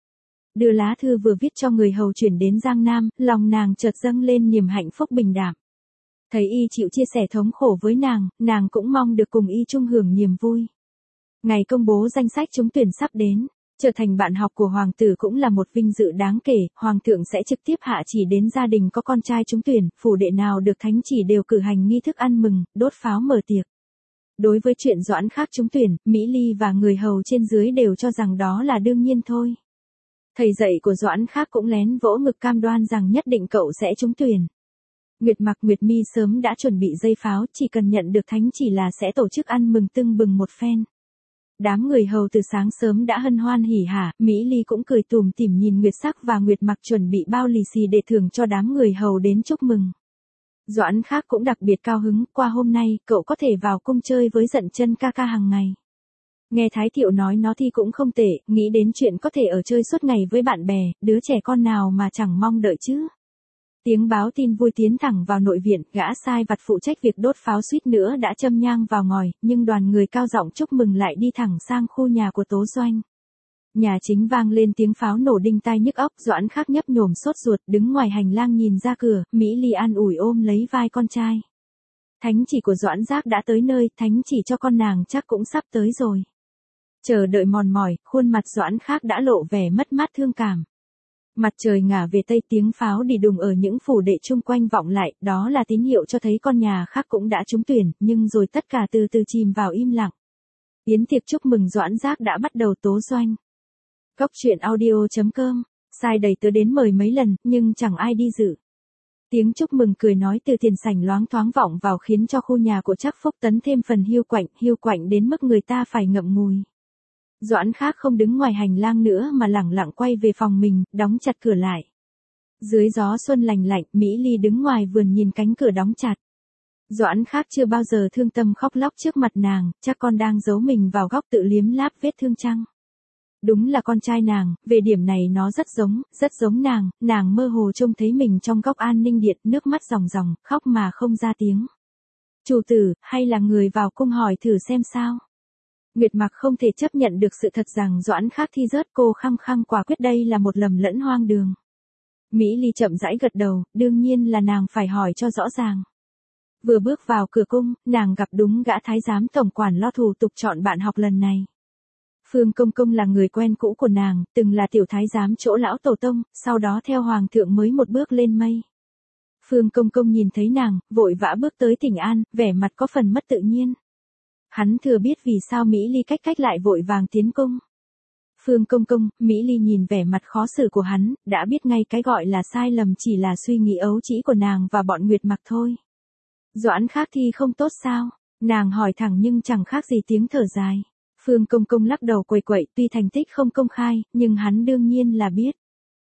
Đưa lá thư vừa viết cho người hầu chuyển đến Giang Nam, lòng nàng chợt dâng lên niềm hạnh phúc bình đạm. Thấy y chịu chia sẻ thống khổ với nàng cũng mong được cùng y chung hưởng niềm vui. Ngày công bố danh sách trúng tuyển sắp đến, trở thành bạn học của hoàng tử cũng là một vinh dự đáng kể, hoàng thượng sẽ trực tiếp hạ chỉ đến gia đình có con trai trúng tuyển, phủ đệ nào được thánh chỉ đều cử hành nghi thức ăn mừng, đốt pháo mở tiệc. Đối với chuyện Doãn Khác trúng tuyển, Mỹ Ly và người hầu trên dưới đều cho rằng đó là đương nhiên thôi. Thầy dạy của Doãn Khác cũng lén vỗ ngực cam đoan rằng nhất định cậu sẽ trúng tuyển. Nguyệt Mặc Nguyệt Mi sớm đã chuẩn bị dây pháo, chỉ cần nhận được thánh chỉ là sẽ tổ chức ăn mừng tưng bừng một phen. Đám người hầu từ sáng sớm đã hân hoan hỉ hả, Mỹ Ly cũng cười tủm tỉm nhìn Nguyệt Sắc và Nguyệt Mặc chuẩn bị bao lì xì để thưởng cho đám người hầu đến chúc mừng. Doãn Khác cũng đặc biệt cao hứng, qua hôm nay, cậu có thể vào cung chơi với Dận Chân ca ca hàng ngày. Nghe Thái Thiệu nói nó thì cũng không tệ, nghĩ đến chuyện có thể ở chơi suốt ngày với bạn bè, đứa trẻ con nào mà chẳng mong đợi chứ. Tiếng báo tin vui tiến thẳng vào nội viện, gã sai vặt phụ trách việc đốt pháo suýt nữa đã châm nhang vào ngòi, nhưng đoàn người cao giọng chúc mừng lại đi thẳng sang khu nhà của Tố Doanh. Nhà chính vang lên tiếng pháo nổ đinh tai nhức óc, Doãn Khác nhấp nhổm sốt ruột, đứng ngoài hành lang nhìn ra cửa, Mỹ Ly an ủi ôm lấy vai con trai. Thánh chỉ của Doãn Giác đã tới nơi, thánh chỉ cho con nàng chắc cũng sắp tới rồi. Chờ đợi mòn mỏi, khuôn mặt Doãn Khác đã lộ vẻ mất mát thương cảm. Mặt trời ngả về tây, tiếng pháo đi đùng ở những phủ đệ chung quanh vọng lại, đó là tín hiệu cho thấy con nhà khác cũng đã trúng tuyển, nhưng rồi tất cả từ từ chìm vào im lặng. Yến tiệc chúc mừng Doãn Giác đã bắt đầu. Tố Doanh. Cốc truyện audio.com, sai đầy tớ đến mời mấy lần, nhưng chẳng ai đi dự. Tiếng chúc mừng cười nói từ tiền sảnh loáng thoáng vọng vào khiến cho khu nhà của Trác Phúc Tấn thêm phần hiu quạnh đến mức người ta phải ngậm ngùi. Doãn Khác không đứng ngoài hành lang nữa mà lẳng lặng quay về phòng mình, đóng chặt cửa lại. Dưới gió xuân lành lạnh, Mỹ Ly đứng ngoài vườn nhìn cánh cửa đóng chặt. Doãn Khác chưa bao giờ thương tâm khóc lóc trước mặt nàng, chắc con đang giấu mình vào góc tự liếm láp vết thương chăng? Đúng là con trai nàng, về điểm này nó rất giống nàng mơ hồ trông thấy mình trong góc an ninh điện, nước mắt ròng ròng, khóc mà không ra tiếng. Chủ tử, hay là người vào cung hỏi thử xem sao? Nguyệt Mặc không thể chấp nhận được sự thật rằng Doãn Khác thi rớt, cô khăng khăng quả quyết đây là một lầm lẫn hoang đường. Mỹ Ly chậm rãi gật đầu, đương nhiên là nàng phải hỏi cho rõ ràng. Vừa bước vào cửa cung, nàng gặp đúng gã thái giám tổng quản lo thủ tục chọn bạn học lần này. Phương Công Công là người quen cũ của nàng, từng là tiểu thái giám chỗ lão tổ tông, sau đó theo hoàng thượng mới một bước lên mây. Phương Công Công nhìn thấy nàng, vội vã bước tới thỉnh an, vẻ mặt có phần mất tự nhiên. Hắn thừa biết vì sao Mỹ Ly cách lại vội vàng tiến cung. Phương Công Công, Mỹ Ly nhìn vẻ mặt khó xử của hắn, đã biết ngay cái gọi là sai lầm chỉ là suy nghĩ ấu trĩ của nàng và bọn Nguyệt Mặc thôi. Doãn Khác thì không tốt sao? Nàng hỏi thẳng nhưng chẳng khác gì tiếng thở dài. Phương Công Công lắc đầu quậy, tuy thành tích không công khai, nhưng hắn đương nhiên là biết.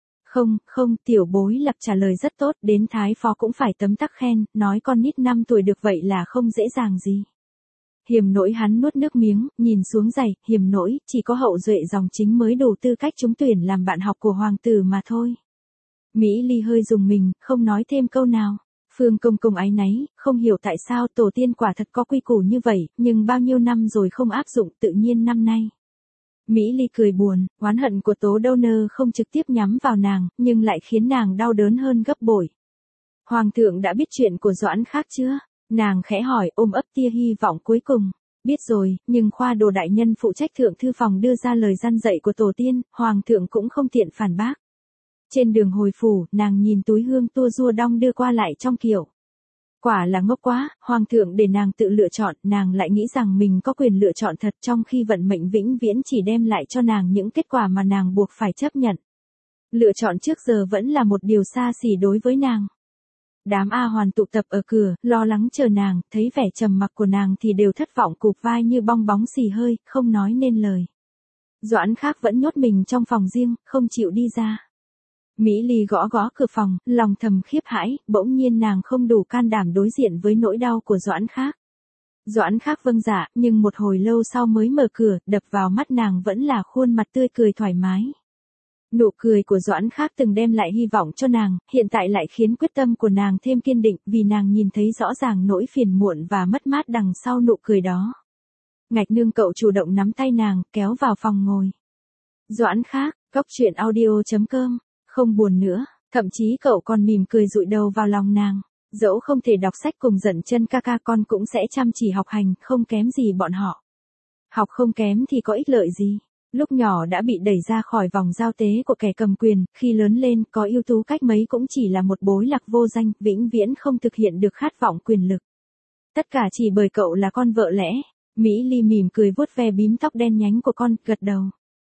Không, tiểu bối Lạc trả lời rất tốt, đến thái phó cũng phải tấm tắc khen, nói con nít 5 tuổi được vậy là không dễ dàng gì. Hiềm Nỗi hắn nuốt nước miếng, nhìn xuống giày, Hiềm Nỗi, chỉ có hậu duệ dòng chính mới đủ tư cách trúng tuyển làm bạn học của hoàng tử mà thôi. Mỹ Ly hơi rùng mình, không nói thêm câu nào. Phương Công Công áy náy, không hiểu tại sao tổ tiên quả thật có quy củ như vậy, nhưng bao nhiêu năm rồi không áp dụng, tự nhiên năm nay. Mỹ Ly cười buồn, oán hận của Tố Đâu Nơ không trực tiếp nhắm vào nàng, nhưng lại khiến nàng đau đớn hơn gấp bội. Hoàng thượng đã biết chuyện của Doãn Khác chưa? Nàng khẽ hỏi, ôm ấp tia hy vọng cuối cùng. Biết rồi, nhưng khoa đồ đại nhân phụ trách thượng thư phòng đưa ra lời gian dạy của tổ tiên, hoàng thượng cũng không tiện phản bác. Trên đường hồi phủ, nàng nhìn túi hương tua rua đong đưa qua lại trong kiệu. Quả là ngốc quá, hoàng thượng để nàng tự lựa chọn, nàng lại nghĩ rằng mình có quyền lựa chọn thật, trong khi vận mệnh vĩnh viễn chỉ đem lại cho nàng những kết quả mà nàng buộc phải chấp nhận. Lựa chọn trước giờ vẫn là một điều xa xỉ đối với nàng. Đám A Hoàn tụ tập ở cửa, lo lắng chờ nàng, thấy vẻ trầm mặc của nàng thì đều thất vọng cụp vai như bong bóng xì hơi, không nói nên lời. Doãn Khác vẫn nhốt mình trong phòng riêng, không chịu đi ra. Mỹ Ly gõ cửa phòng, lòng thầm khiếp hãi, bỗng nhiên nàng không đủ can đảm đối diện với nỗi đau của Doãn Khác. Doãn Khác vâng dạ, nhưng một hồi lâu sau mới mở cửa, đập vào mắt nàng vẫn là khuôn mặt tươi cười thoải mái. Nụ cười của Doãn Khác từng đem lại hy vọng cho nàng, hiện tại lại khiến quyết tâm của nàng thêm kiên định, vì nàng nhìn thấy rõ ràng nỗi phiền muộn và mất mát đằng sau nụ cười đó. Ngạch Nương cậu chủ động nắm tay nàng, kéo vào phòng ngồi. Doãn Khác, Cốc truyện audio.com, không buồn nữa, thậm chí cậu còn mỉm cười dụi đầu vào lòng nàng. Dẫu không thể đọc sách cùng Dận Chân ca ca, con cũng sẽ chăm chỉ học hành, không kém gì bọn họ. Học không kém thì có ích lợi gì. Lúc nhỏ đã bị đẩy ra khỏi vòng giao tế của kẻ cầm quyền, khi lớn lên có ưu tú cách mấy cũng chỉ là một bối lạc vô danh, vĩnh viễn không thực hiện được khát vọng quyền lực. Tất cả chỉ bởi cậu là con vợ lẽ. Mỹ Ly mỉm cười vuốt ve bím tóc đen nhánh của con, gật đầu.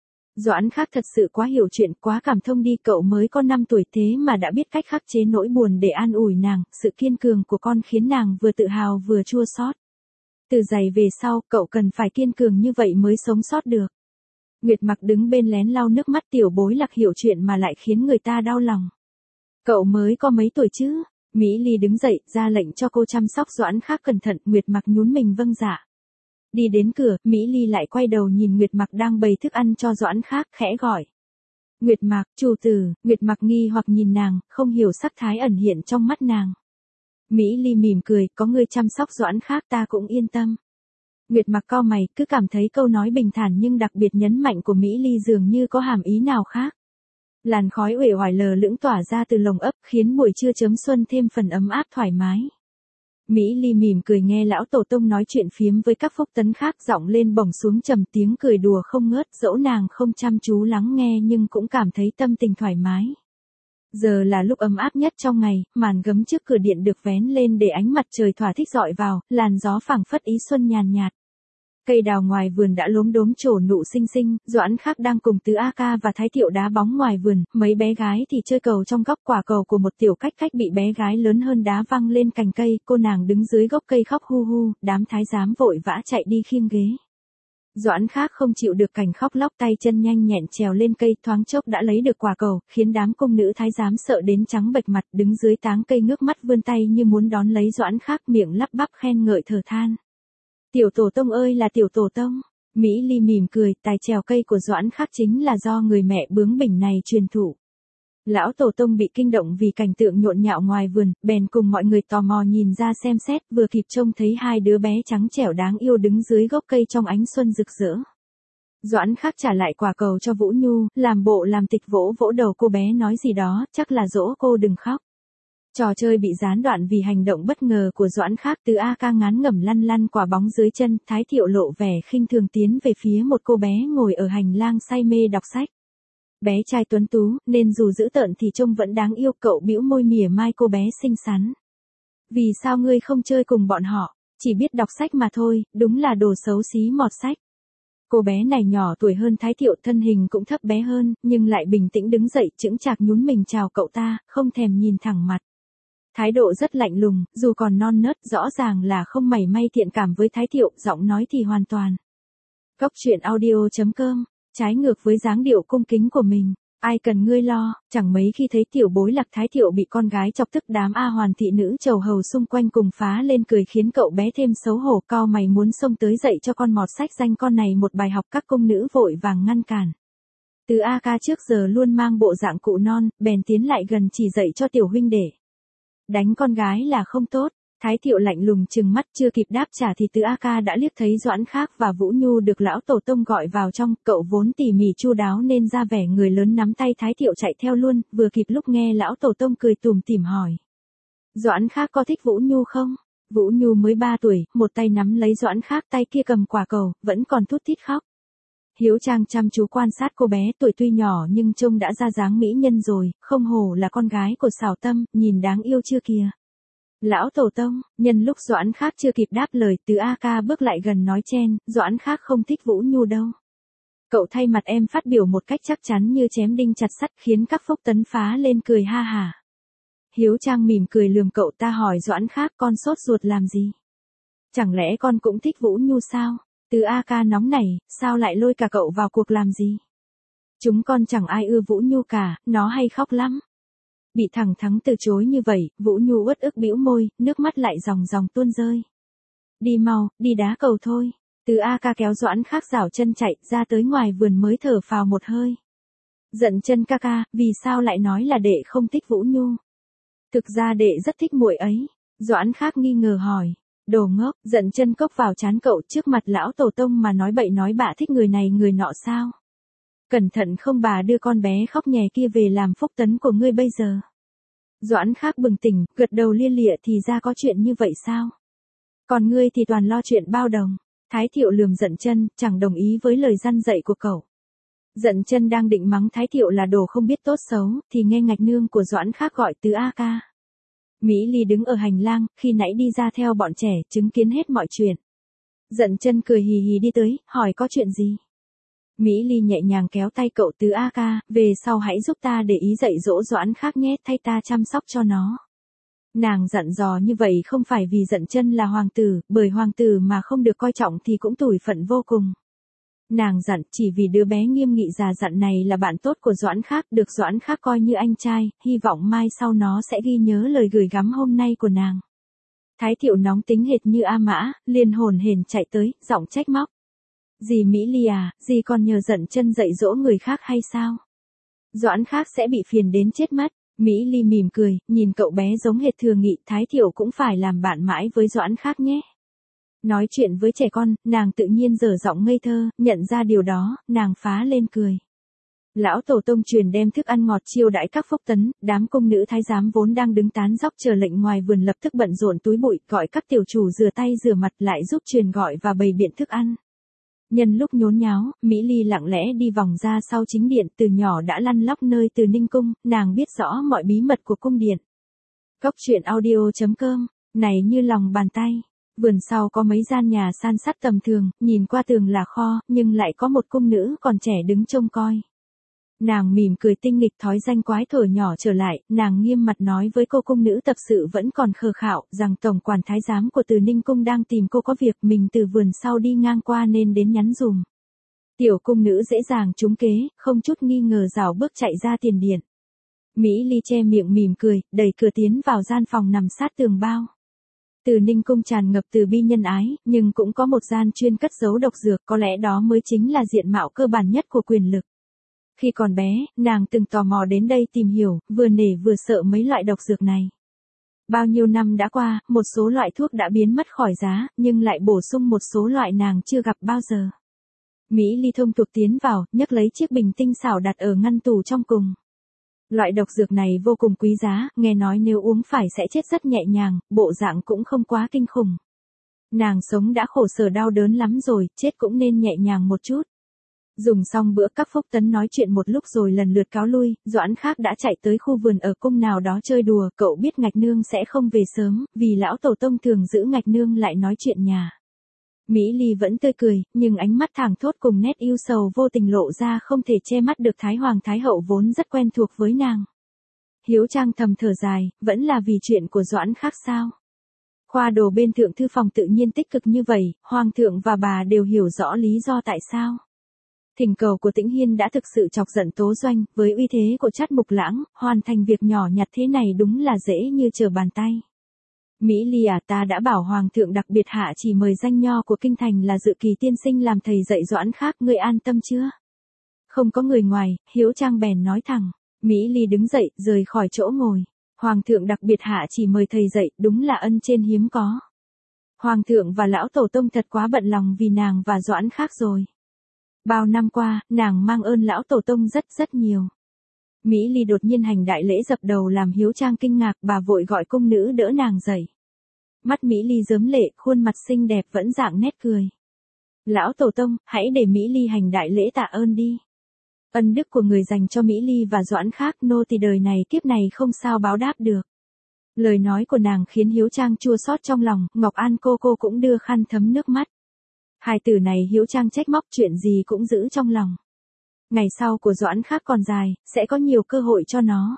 Doãn Khắc thật sự quá hiểu chuyện, quá cảm thông đi, cậu mới có 5 tuổi thế mà đã biết cách khắc chế nỗi buồn để an ủi nàng, sự kiên cường của con khiến nàng vừa tự hào vừa chua xót. Từ giày về sau, cậu cần phải kiên cường như vậy mới sống sót được. Nguyệt Mặc đứng bên lén lau nước mắt, tiểu bối lạc hiểu chuyện mà lại khiến người ta đau lòng. Cậu mới có mấy tuổi chứ? Mỹ Ly đứng dậy, ra lệnh cho cô chăm sóc Doãn Khắc cẩn thận, Nguyệt Mặc nhún mình vâng dạ. Đi đến cửa, Mỹ Ly lại quay đầu nhìn Nguyệt Mặc đang bày thức ăn cho Doãn Khắc, khẽ gọi. Nguyệt Mặc, chủ tử. Nguyệt Mặc nghi hoặc nhìn nàng, không hiểu sắc thái ẩn hiện trong mắt nàng. Mỹ Ly mỉm cười, có người chăm sóc Doãn Khắc ta cũng yên tâm. Nguyệt Mặc cau mày, cứ cảm thấy câu nói bình thản nhưng đặc biệt nhấn mạnh của Mỹ Ly dường như có hàm ý nào khác. Làn khói uể oải lờ lững tỏa ra từ lồng ấp, khiến buổi trưa chớm xuân thêm phần ấm áp thoải mái. Mỹ Ly mỉm cười nghe lão tổ tông nói chuyện phiếm với các phúc tấn khác, giọng lên bổng xuống trầm, tiếng cười đùa không ngớt, dẫu nàng không chăm chú lắng nghe nhưng cũng cảm thấy tâm tình thoải mái. Giờ là lúc ấm áp nhất trong ngày, màn gấm trước cửa điện được vén lên để ánh mặt trời thỏa thích rọi vào, làn gió phảng phất ý xuân nhàn nhạt. Cây đào ngoài vườn đã lốm đốm trổ nụ xinh xinh, Doãn Khắc đang cùng Tứ A Ca và Thái Thiệu đá bóng ngoài vườn, mấy bé gái thì chơi cầu trong góc, quả cầu của một tiểu cách cách bị bé gái lớn hơn đá văng lên cành cây, cô nàng đứng dưới gốc cây khóc hu hu, đám thái giám vội vã chạy đi khiêng ghế. Doãn Khắc không chịu được cảnh khóc lóc, tay chân nhanh nhẹn trèo lên cây, thoáng chốc đã lấy được quả cầu, khiến đám cung nữ thái giám sợ đến trắng bệch mặt, đứng dưới táng cây ngước mắt vươn tay như muốn đón lấy Doãn Khắc, miệng lắp bắp khen ngợi thở than. Tiểu tổ tông ơi là tiểu tổ tông. Mỹ Ly mỉm cười, tài trèo cây của Doãn Khắc chính là do người mẹ bướng bỉnh này truyền thụ. Lão tổ tông bị kinh động vì cảnh tượng nhộn nhạo ngoài vườn, bèn cùng mọi người tò mò nhìn ra xem xét, vừa kịp trông thấy hai đứa bé trắng trẻo đáng yêu đứng dưới gốc cây trong ánh xuân rực rỡ. Doãn Khắc trả lại quả cầu cho Vũ Nhu, làm bộ làm tịch vỗ vỗ đầu cô bé nói gì đó, chắc là dỗ cô đừng khóc. Trò chơi bị gián đoạn vì hành động bất ngờ của Doãn Khắc. Tứ A Ca ngán ngẩm lăn lăn quả bóng dưới chân, Thái Thiệu lộ vẻ khinh thường tiến về phía một cô bé ngồi ở hành lang say mê đọc sách. Bé trai tuấn tú, nên dù dữ tợn thì trông vẫn đáng yêu, cậu bĩu môi mỉa mai cô bé xinh xắn. Vì sao ngươi không chơi cùng bọn họ, chỉ biết đọc sách mà thôi, đúng là đồ xấu xí mọt sách. Cô bé này nhỏ tuổi hơn Thái Thiệu, thân hình cũng thấp bé hơn, nhưng lại bình tĩnh đứng dậy, chững chạc nhún mình chào cậu ta, không thèm nhìn thẳng mặt. Thái độ rất lạnh lùng, dù còn non nớt, rõ ràng là không mảy may thiện cảm với Thái Thiệu, giọng nói thì hoàn toàn. Cốc truyện audio.com, trái ngược với dáng điệu cung kính của mình. Ai cần ngươi lo, chẳng mấy khi thấy tiểu bối lạc Thái Thiệu bị con gái chọc tức, đám A Hoàn thị nữ chầu hầu xung quanh cùng phá lên cười khiến cậu bé thêm xấu hổ, cau mày muốn xông tới dạy cho con mọt sách danh con này một bài học, các công nữ vội vàng ngăn cản. Từ A Ca trước giờ luôn mang bộ dạng cụ non, bèn tiến lại gần chỉ dạy cho tiểu huynh đệ. Đánh con gái là không tốt. Thái Thiệu lạnh lùng trừng mắt, chưa kịp đáp trả thì Tứ A Ca đã liếc thấy Doãn Khắc và Vũ Nhu được lão tổ tông gọi vào trong, cậu vốn tỉ mỉ chu đáo nên ra vẻ người lớn nắm tay Thái Thiệu chạy theo luôn, vừa kịp lúc nghe lão tổ tông cười tủm tỉm hỏi. Doãn Khắc có thích Vũ Nhu không? Vũ Nhu mới 3 tuổi, một tay nắm lấy Doãn Khắc, tay kia cầm quả cầu, vẫn còn thút thít khóc. Hiếu Trang chăm chú quan sát cô bé, tuổi tuy nhỏ nhưng trông đã ra dáng mỹ nhân rồi, không hổ là con gái của Sảo Tâm, nhìn đáng yêu chưa kìa. Lão tổ tông, nhân lúc Doãn Khắc chưa kịp đáp lời, Tứ A Ca bước lại gần nói chen, Doãn Khắc không thích Vũ Nhu đâu. Cậu thay mặt em phát biểu một cách chắc chắn như chém đinh chặt sắt, khiến các phúc tấn phá lên cười ha hả. Hiếu Trang mỉm cười lườm cậu ta hỏi Doãn Khắc, con sốt ruột làm gì? Chẳng lẽ con cũng thích Vũ Nhu sao? Tứ A Ca nóng nảy, sao lại lôi cả cậu vào cuộc làm gì? Chúng con chẳng ai ưa Vũ Nhu cả, nó hay khóc lắm. Bị thẳng thắn từ chối như vậy, Vũ Nhu uất ức bĩu môi, nước mắt lại ròng ròng tuôn rơi. Đi mau, đi đá cầu thôi. Tứ A Ca kéo Doãn Khắc giảo chân chạy ra tới ngoài vườn mới thở phào một hơi. Dận Chân ca ca, vì sao lại nói là đệ không thích Vũ Nhu? Thực ra đệ rất thích muội ấy. Doãn Khắc nghi ngờ hỏi. Đồ ngốc, Dận Chân cốc vào trán cậu, trước mặt lão tổ tông mà nói bậy nói bạ thích người này người nọ sao? Cẩn thận không bà đưa con bé khóc nhè kia về làm phúc tấn của ngươi bây giờ. Doãn Khác bừng tỉnh, gật đầu lia lịa thì ra có chuyện như vậy sao? Còn ngươi thì toàn lo chuyện bao đồng. Thái Thiệu lườm Dận Chân, chẳng đồng ý với lời răn dạy của cậu. Dận Chân đang định mắng Thái Thiệu là đồ không biết tốt xấu, thì nghe ngạch nương của Doãn Khác gọi từ A ca. Mỹ Ly đứng ở hành lang, khi nãy đi ra theo bọn trẻ, chứng kiến hết mọi chuyện. Dận Chân cười hì hì đi tới, hỏi có chuyện gì? Mỹ Ly nhẹ nhàng kéo tay cậu từ A ca, về sau hãy giúp ta để ý dạy dỗ Doãn Khác nhé, thay ta chăm sóc cho nó. Nàng dặn dò như vậy không phải vì Dận Chân là hoàng tử, bởi hoàng tử mà không được coi trọng thì cũng tủi phận vô cùng. Nàng dặn chỉ vì đứa bé nghiêm nghị già dặn này là bạn tốt của Doãn Khác, được Doãn Khác coi như anh trai, hy vọng mai sau nó sẽ ghi nhớ lời gửi gắm hôm nay của nàng. Thái Thiệu nóng tính hệt như A Mã, liền hồn hển chạy tới, giọng trách móc. Dì Mỹ Ly à, dì còn nhờ Dận Chân dạy dỗ người khác hay sao? Doãn Khác sẽ bị phiền đến chết mất. Mỹ Ly mỉm cười, nhìn cậu bé giống hệt Thừa Nghị, Thái Thiệu cũng phải làm bạn mãi với Doãn Khác nhé. Nói chuyện với trẻ con, nàng tự nhiên dở giọng ngây thơ, nhận ra điều đó, nàng phá lên cười. Lão tổ tông truyền đem thức ăn ngọt chiêu đãi các phúc tấn, đám công nữ thái giám vốn đang đứng tán dóc chờ lệnh ngoài vườn lập tức bận rộn túi bụi, gọi các tiểu chủ rửa tay rửa mặt lại giúp truyền gọi và bày biện thức ăn. Nhân lúc nhốn nháo, Mỹ Ly lặng lẽ đi vòng ra sau chính điện, từ nhỏ đã lăn lóc nơi Từ Ninh cung, nàng biết rõ mọi bí mật của cung điện. Cốc truyện audio.com, này như lòng bàn tay. Vườn sau có mấy gian nhà san sát tầm thường, nhìn qua tường là kho, nhưng lại có một cung nữ còn trẻ đứng trông coi. Nàng mỉm cười tinh nghịch, thói danh quái thổi nhỏ trở lại, nàng nghiêm mặt nói với cô cung nữ tập sự vẫn còn khờ khạo, rằng tổng quản thái giám của Từ Ninh cung đang tìm cô có việc, mình từ vườn sau đi ngang qua nên đến nhắn dùm. Tiểu cung nữ dễ dàng trúng kế, không chút nghi ngờ rảo bước chạy ra tiền điện. Mỹ Ly che miệng mỉm cười, đẩy cửa tiến vào gian phòng nằm sát tường bao. Từ Ninh cung tràn ngập từ bi nhân ái, nhưng cũng có một gian chuyên cất giấu độc dược, có lẽ đó mới chính là diện mạo cơ bản nhất của quyền lực. Khi còn bé, nàng từng tò mò đến đây tìm hiểu, vừa nể vừa sợ mấy loại độc dược này. Bao nhiêu năm đã qua, một số loại thuốc đã biến mất khỏi giá, nhưng lại bổ sung một số loại nàng chưa gặp bao giờ. Mỹ Ly thông thuộc tiến vào, nhấc lấy chiếc bình tinh xảo đặt ở ngăn tủ trong cùng. Loại độc dược này vô cùng quý giá, nghe nói nếu uống phải sẽ chết rất nhẹ nhàng, bộ dạng cũng không quá kinh khủng. Nàng sống đã khổ sở đau đớn lắm rồi, chết cũng nên nhẹ nhàng một chút. Dùng xong bữa các phúc tấn nói chuyện một lúc rồi lần lượt cáo lui, Doãn Khác đã chạy tới khu vườn ở cung nào đó chơi đùa, cậu biết ngạch nương sẽ không về sớm, vì lão tổ tông thường giữ ngạch nương lại nói chuyện nhà. Mỹ Ly vẫn tươi cười, nhưng ánh mắt thảng thốt cùng nét yêu sầu vô tình lộ ra không thể che mắt được Thái Hoàng Thái Hậu vốn rất quen thuộc với nàng. Hiếu Trang thầm thở dài, vẫn là vì chuyện của Doãn Khác sao? Khoa đồ bên thượng thư phòng tự nhiên tích cực như vậy, Hoàng thượng và bà đều hiểu rõ lý do tại sao. Thỉnh cầu của Tĩnh Hiên đã thực sự chọc giận Tố Doanh, với uy thế của Trát Mục Lãng, hoàn thành việc nhỏ nhặt thế này đúng là dễ như trở bàn tay. Mỹ Ly à, ta đã bảo Hoàng thượng đặc biệt hạ chỉ mời danh nho của kinh thành là Dự Kỳ tiên sinh làm thầy dạy Doãn Khác, ngươi an tâm chưa? Không có người ngoài, Hiếu Trang bèn nói thẳng. Mỹ Ly đứng dậy, rời khỏi chỗ ngồi. Hoàng thượng đặc biệt hạ chỉ mời thầy dạy, đúng là ân trên hiếm có. Hoàng thượng và lão tổ tông thật quá bận lòng vì nàng và Doãn Khác rồi. Bao năm qua, nàng mang ơn lão tổ tông rất rất nhiều. Mỹ Ly đột nhiên hành đại lễ dập đầu làm Hiếu Trang kinh ngạc, bà vội gọi cung nữ đỡ nàng dậy. Mắt Mỹ Ly rớm lệ, khuôn mặt xinh đẹp vẫn dạng nét cười. Lão tổ tông, hãy để Mỹ Ly hành đại lễ tạ ơn đi. Ân đức của người dành cho Mỹ Ly và Doãn Khác, nô tỳ đời này kiếp này không sao báo đáp được. Lời nói của nàng khiến Hiếu Trang chua xót trong lòng, Ngọc An cô cũng đưa khăn thấm nước mắt. Hai từ này Hiếu Trang trách móc, chuyện gì cũng giữ trong lòng. Ngày sau của Doãn Khác còn dài, sẽ có nhiều cơ hội cho nó.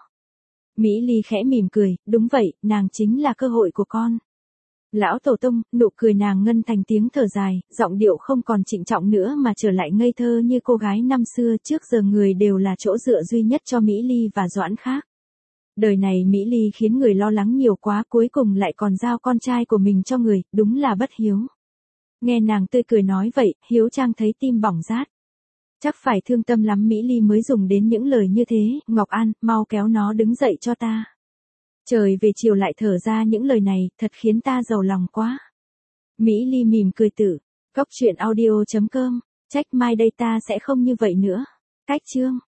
Mỹ Ly khẽ mỉm cười, đúng vậy, nàng chính là cơ hội của con. Lão tổ tông, nụ cười nàng ngân thành tiếng thở dài, giọng điệu không còn trịnh trọng nữa mà trở lại ngây thơ như cô gái năm xưa, trước giờ người đều là chỗ dựa duy nhất cho Mỹ Ly và Doãn Khác. Đời này Mỹ Ly khiến người lo lắng nhiều quá, cuối cùng lại còn giao con trai của mình cho người, đúng là bất hiếu. Nghe nàng tươi cười nói vậy, Hiếu Trang thấy tim bỏng rát. Chắc phải thương tâm lắm Mỹ Ly mới dùng đến những lời như thế, Ngọc An, mau kéo nó đứng dậy cho ta. Trời về chiều lại thở ra những lời này, thật khiến ta giàu lòng quá. Mỹ Ly mỉm cười tử. Cốc truyện audio.com, trách mai đây ta sẽ không như vậy nữa. Cách chương